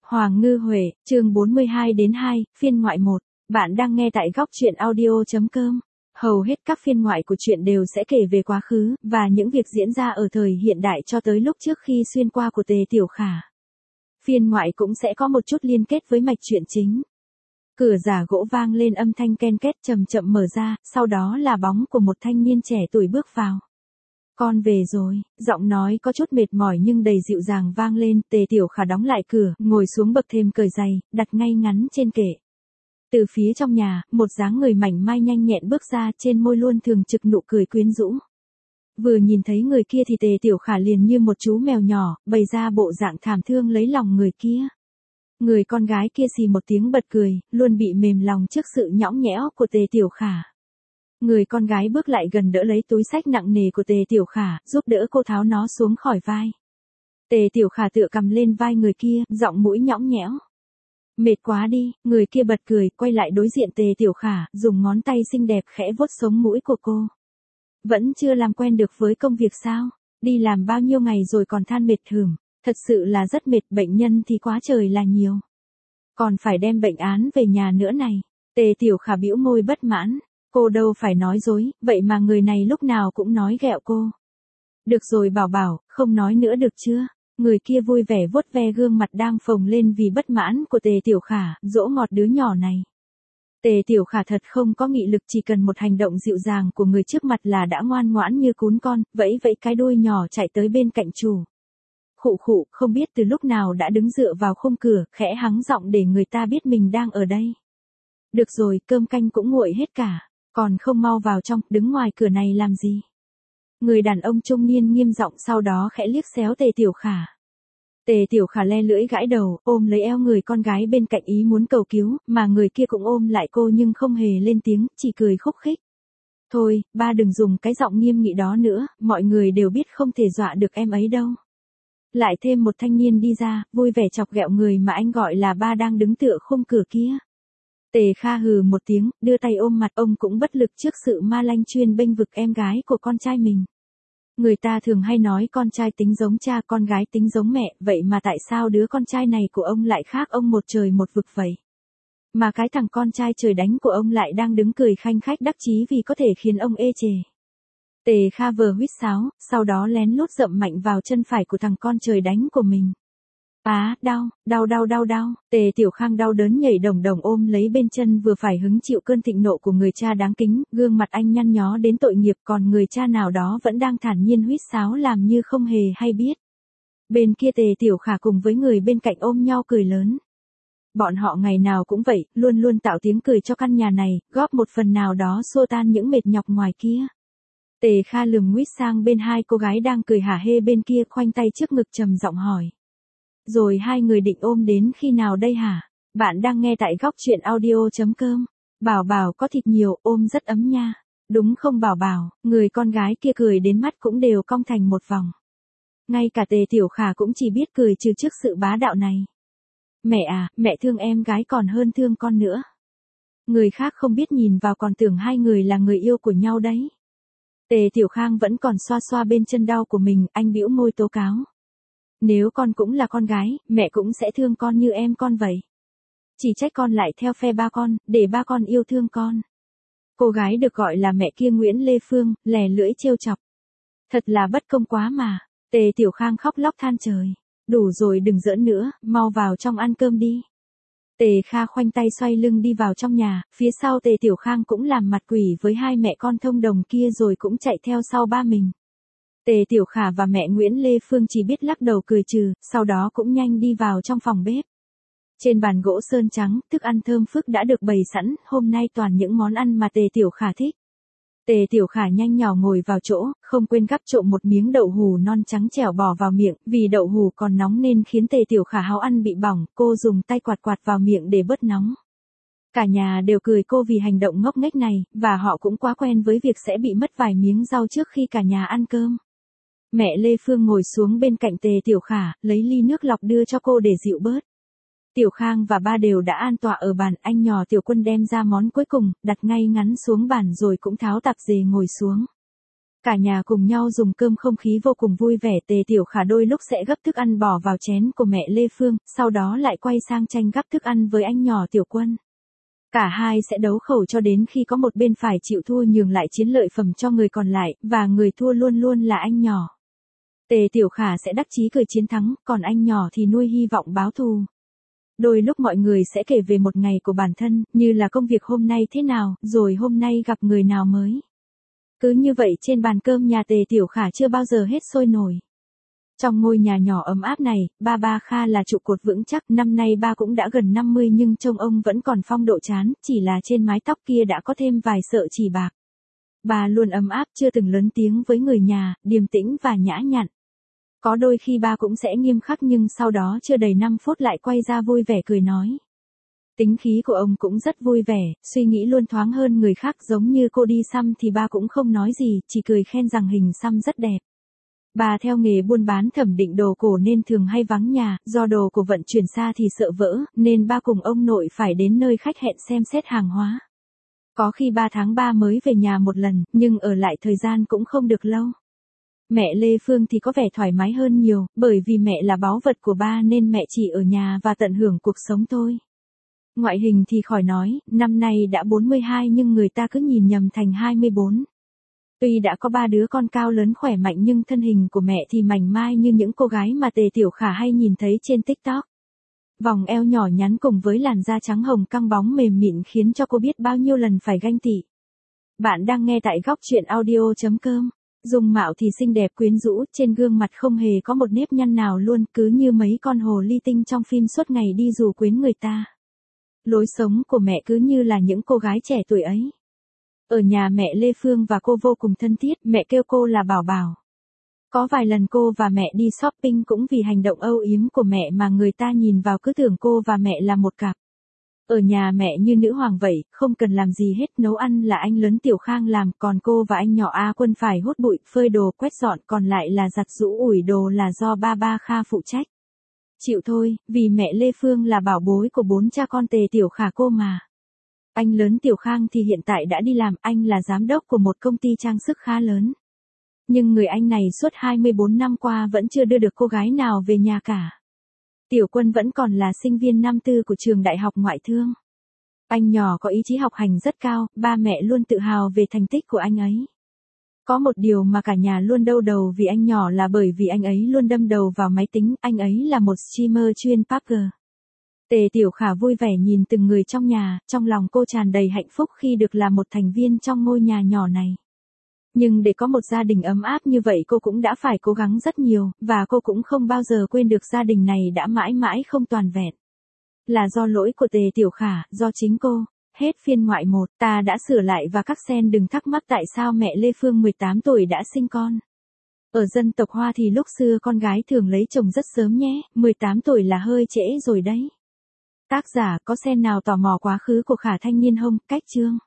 Hoàng Ngư Huệ, chương 42-2, phiên ngoại 1. Bạn đang nghe tại góc truyện audio.com. Hầu hết các phiên ngoại của truyện đều sẽ kể về quá khứ, và những việc diễn ra ở thời hiện đại cho tới lúc trước khi xuyên qua của Tề Tiểu Khả. Phiên ngoại cũng sẽ có một chút liên kết với mạch truyện chính. Cửa giả gỗ vang lên âm thanh ken két chậm chậm mở ra, sau đó là bóng của một thanh niên trẻ tuổi bước vào. Con về rồi, giọng nói có chút mệt mỏi nhưng đầy dịu dàng vang lên. Tề Tiểu Khả đóng lại cửa, ngồi xuống bậc thềm cởi giày, đặt ngay ngắn trên kệ. Từ phía trong nhà, một dáng người mảnh mai nhanh nhẹn bước ra, trên môi luôn thường trực nụ cười quyến rũ. Vừa nhìn thấy người kia thì Tề Tiểu Khả liền như một chú mèo nhỏ, bày ra bộ dạng thảm thương lấy lòng người kia. Người con gái kia xì một tiếng bật cười, luôn bị mềm lòng trước sự nhõng nhẽo của Tề Tiểu Khả. Người con gái bước lại gần đỡ lấy túi xách nặng nề của Tề Tiểu Khả, giúp đỡ cô tháo nó xuống khỏi vai. Tề Tiểu Khả tựa cầm lên vai người kia, giọng mũi nhõng nhẽo. Mệt quá đi, người kia bật cười, quay lại đối diện Tề Tiểu Khả, dùng ngón tay xinh đẹp khẽ vuốt sống mũi của cô. Vẫn chưa làm quen được với công việc sao? Đi làm bao nhiêu ngày rồi còn than mệt thườm, thật sự là rất mệt, bệnh nhân thì quá trời là nhiều. Còn phải đem bệnh án về nhà nữa này. Tề Tiểu Khả bĩu môi bất mãn. Cô đâu phải nói dối, vậy mà người này lúc nào cũng nói ghẹo cô. Được rồi Bảo Bảo, không nói nữa được chưa? Người kia vui vẻ vuốt ve gương mặt đang phồng lên vì bất mãn của Tề Tiểu Khả, dỗ ngọt đứa nhỏ này. Tề Tiểu Khả thật không có nghị lực, chỉ cần một hành động dịu dàng của người trước mặt là đã ngoan ngoãn như cún con, vẫy vẫy cái đuôi nhỏ chạy tới bên cạnh chủ. Khụ khụ, không biết từ lúc nào đã đứng dựa vào khung cửa, khẽ hắng giọng để người ta biết mình đang ở đây. Được rồi, cơm canh cũng nguội hết cả. Còn không mau vào trong, đứng ngoài cửa này làm gì? Người đàn ông trung niên nghiêm giọng sau đó khẽ liếc xéo Tề Tiểu Khả. Tề Tiểu Khả le lưỡi gãi đầu, ôm lấy eo người con gái bên cạnh ý muốn cầu cứu, mà người kia cũng ôm lại cô nhưng không hề lên tiếng, chỉ cười khúc khích. Thôi, ba đừng dùng cái giọng nghiêm nghị đó nữa, mọi người đều biết không thể dọa được em ấy đâu. Lại thêm một thanh niên đi ra, vui vẻ chọc ghẹo người mà anh gọi là ba đang đứng tựa khung cửa kia. Tề Kha hừ một tiếng, đưa tay ôm mặt, ông cũng bất lực trước sự ma lanh chuyên bênh vực em gái của con trai mình. Người ta thường hay nói con trai tính giống cha, con gái tính giống mẹ, vậy mà tại sao đứa con trai này của ông lại khác ông một trời một vực vậy? Mà cái thằng con trai trời đánh của ông lại đang đứng cười khanh khách đắc chí vì có thể khiến ông ê chề. Tề Kha vừa huýt sáo, sau đó lén lút dậm mạnh vào chân phải của thằng con trời đánh của mình. Đau. Tề Tiểu Khang đau đớn nhảy đồng đồng ôm lấy bên chân vừa phải hứng chịu cơn thịnh nộ của người cha đáng kính, gương mặt anh nhăn nhó đến tội nghiệp, còn người cha nào đó vẫn đang thản nhiên huýt sáo làm như không hề hay biết. Bên kia Tề Tiểu Khả cùng với người bên cạnh ôm nhau cười lớn. Bọn họ ngày nào cũng vậy, luôn luôn tạo tiếng cười cho căn nhà này, góp một phần nào đó xua tan những mệt nhọc ngoài kia. Tề Kha lườm nguýt sang bên hai cô gái đang cười hả hê bên kia, khoanh tay trước ngực trầm giọng hỏi. Rồi hai người định ôm đến khi nào đây hả? Bạn đang nghe tại góc truyện audio.com. Bảo Bảo có thịt nhiều, ôm rất ấm nha. Đúng không Bảo Bảo? Người con gái kia cười đến mắt cũng đều cong thành một vòng. Ngay cả Tề Tiểu Khả cũng chỉ biết cười trừ trước sự bá đạo này. Mẹ à, mẹ thương em gái còn hơn thương con nữa. Người khác không biết nhìn vào còn tưởng hai người là người yêu của nhau đấy. Tề Tiểu Khang vẫn còn xoa xoa bên chân đau của mình, anh bĩu môi tố cáo. Nếu con cũng là con gái, mẹ cũng sẽ thương con như em con vậy. Chỉ trách con lại theo phe ba con, để ba con yêu thương con. Cô gái được gọi là mẹ kia Nguyễn Lê Phương, lè lưỡi trêu chọc. Thật là bất công quá mà. Tề Tiểu Khang khóc lóc than trời. Đủ rồi đừng giỡn nữa, mau vào trong ăn cơm đi. Tề Kha khoanh tay xoay lưng đi vào trong nhà, phía sau Tề Tiểu Khang cũng làm mặt quỷ với hai mẹ con thông đồng kia rồi cũng chạy theo sau ba mình. Tề Tiểu Khả và mẹ Nguyễn Lê Phương chỉ biết lắc đầu cười trừ, sau đó cũng nhanh đi vào trong phòng bếp. Trên bàn gỗ sơn trắng, thức ăn thơm phức đã được bày sẵn, hôm nay toàn những món ăn mà Tề Tiểu Khả thích. Tề Tiểu Khả nhanh nhỏ ngồi vào chỗ, không quên gắp trộm một miếng đậu hù non trắng trẻo bỏ vào miệng, vì đậu hù còn nóng nên khiến Tề Tiểu Khả háo ăn bị bỏng, cô dùng tay quạt quạt vào miệng để bớt nóng. Cả nhà đều cười cô vì hành động ngốc nghếch này, và họ cũng quá quen với việc sẽ bị mất vài miếng rau trước khi cả nhà ăn cơm. Mẹ Lê Phương ngồi xuống bên cạnh Tề Tiểu Khả, lấy ly nước lọc đưa cho cô để dịu bớt. Tiểu Khang và ba đều đã an tọa ở bàn, anh nhỏ Tiểu Quân đem ra món cuối cùng, đặt ngay ngắn xuống bàn rồi cũng tháo tạp dề ngồi xuống. Cả nhà cùng nhau dùng cơm không khí vô cùng vui vẻ. Tề Tiểu Khả đôi lúc sẽ gấp thức ăn bỏ vào chén của mẹ Lê Phương, sau đó lại quay sang tranh gắp thức ăn với anh nhỏ Tiểu Quân. Cả hai sẽ đấu khẩu cho đến khi có một bên phải chịu thua nhường lại chiến lợi phẩm cho người còn lại, và người thua luôn luôn là anh nhỏ. Tề Tiểu Khả sẽ đắc chí cười chiến thắng, còn anh nhỏ thì nuôi hy vọng báo thù. Đôi lúc mọi người sẽ kể về một ngày của bản thân, như là công việc hôm nay thế nào, rồi hôm nay gặp người nào mới. Cứ như vậy trên bàn cơm nhà Tề Tiểu Khả chưa bao giờ hết sôi nổi. Trong ngôi nhà nhỏ ấm áp này, ba Kha là trụ cột vững chắc, năm nay ba cũng đã gần 50 nhưng trông ông vẫn còn phong độ chán, chỉ là trên mái tóc kia đã có thêm vài sợi chỉ bạc. Ba luôn ấm áp chưa từng lớn tiếng với người nhà, điềm tĩnh và nhã nhặn. Có đôi khi ba cũng sẽ nghiêm khắc nhưng sau đó chưa đầy 5 phút lại quay ra vui vẻ cười nói. Tính khí của ông cũng rất vui vẻ, suy nghĩ luôn thoáng hơn người khác, giống như cô đi xăm thì ba cũng không nói gì, chỉ cười khen rằng hình xăm rất đẹp. Bà theo nghề buôn bán thẩm định đồ cổ nên thường hay vắng nhà, do đồ cổ vận chuyển xa thì sợ vỡ, nên ba cùng ông nội phải đến nơi khách hẹn xem xét hàng hóa. Có khi 3 tháng ba mới về nhà một lần, nhưng ở lại thời gian cũng không được lâu. Mẹ Lê Phương thì có vẻ thoải mái hơn nhiều, bởi vì mẹ là báu vật của ba nên mẹ chỉ ở nhà và tận hưởng cuộc sống thôi. Ngoại hình thì khỏi nói, năm nay đã 42 nhưng người ta cứ nhìn nhầm thành 24. Tuy đã có 3 đứa con cao lớn khỏe mạnh nhưng thân hình của mẹ thì mảnh mai như những cô gái mà Tề Tiểu Khả hay nhìn thấy trên TikTok. Vòng eo nhỏ nhắn cùng với làn da trắng hồng căng bóng mềm mịn khiến cho cô biết bao nhiêu lần phải ganh tị. Bạn đang nghe tại góc truyện audio.com. Dung mạo thì xinh đẹp quyến rũ, trên gương mặt không hề có một nếp nhăn nào luôn, cứ như mấy con hồ ly tinh trong phim suốt ngày đi dụ quyến người ta. Lối sống của mẹ cứ như là những cô gái trẻ tuổi ấy. Ở nhà mẹ Lê Phương và cô vô cùng thân thiết, mẹ kêu cô là Bảo Bảo. Có vài lần cô và mẹ đi shopping cũng vì hành động âu yếm của mẹ mà người ta nhìn vào cứ tưởng cô và mẹ là một cặp. Ở nhà mẹ như nữ hoàng vậy, không cần làm gì hết, nấu ăn là anh lớn Tiểu Khang làm, còn cô và anh nhỏ A Quân phải hút bụi, phơi đồ, quét dọn, còn lại là giặt giũ ủi đồ là do ba Kha phụ trách. Chịu thôi, vì mẹ Lê Phương là bảo bối của 4 cha con Tề Tiểu Khả cô mà. Anh lớn Tiểu Khang thì hiện tại đã đi làm, anh là giám đốc của một công ty trang sức khá lớn. Nhưng người anh này suốt 24 năm qua vẫn chưa đưa được cô gái nào về nhà cả. Tiểu Quân vẫn còn là sinh viên năm tư của trường đại học ngoại thương. Anh nhỏ có ý chí học hành rất cao, ba mẹ luôn tự hào về thành tích của anh ấy. Có một điều mà cả nhà luôn đau đầu vì anh nhỏ là bởi vì anh ấy luôn đâm đầu vào máy tính, anh ấy là một streamer chuyên PUBG. Tề Tiểu Khả vui vẻ nhìn từng người trong nhà, trong lòng cô tràn đầy hạnh phúc khi được là một thành viên trong ngôi nhà nhỏ này. Nhưng để có một gia đình ấm áp như vậy cô cũng đã phải cố gắng rất nhiều, và cô cũng không bao giờ quên được gia đình này đã mãi mãi không toàn vẹn. Là do lỗi của Tề Tiểu Khả, do chính cô. Hết phiên ngoại 1, ta đã sửa lại và các sen đừng thắc mắc tại sao mẹ Lê Phương 18 tuổi đã sinh con. Ở dân tộc Hoa thì lúc xưa con gái thường lấy chồng rất sớm nhé, 18 tuổi là hơi trễ rồi đấy. Tác giả có sen nào tò mò quá khứ của Khả Thanh Niên không? Cách chương.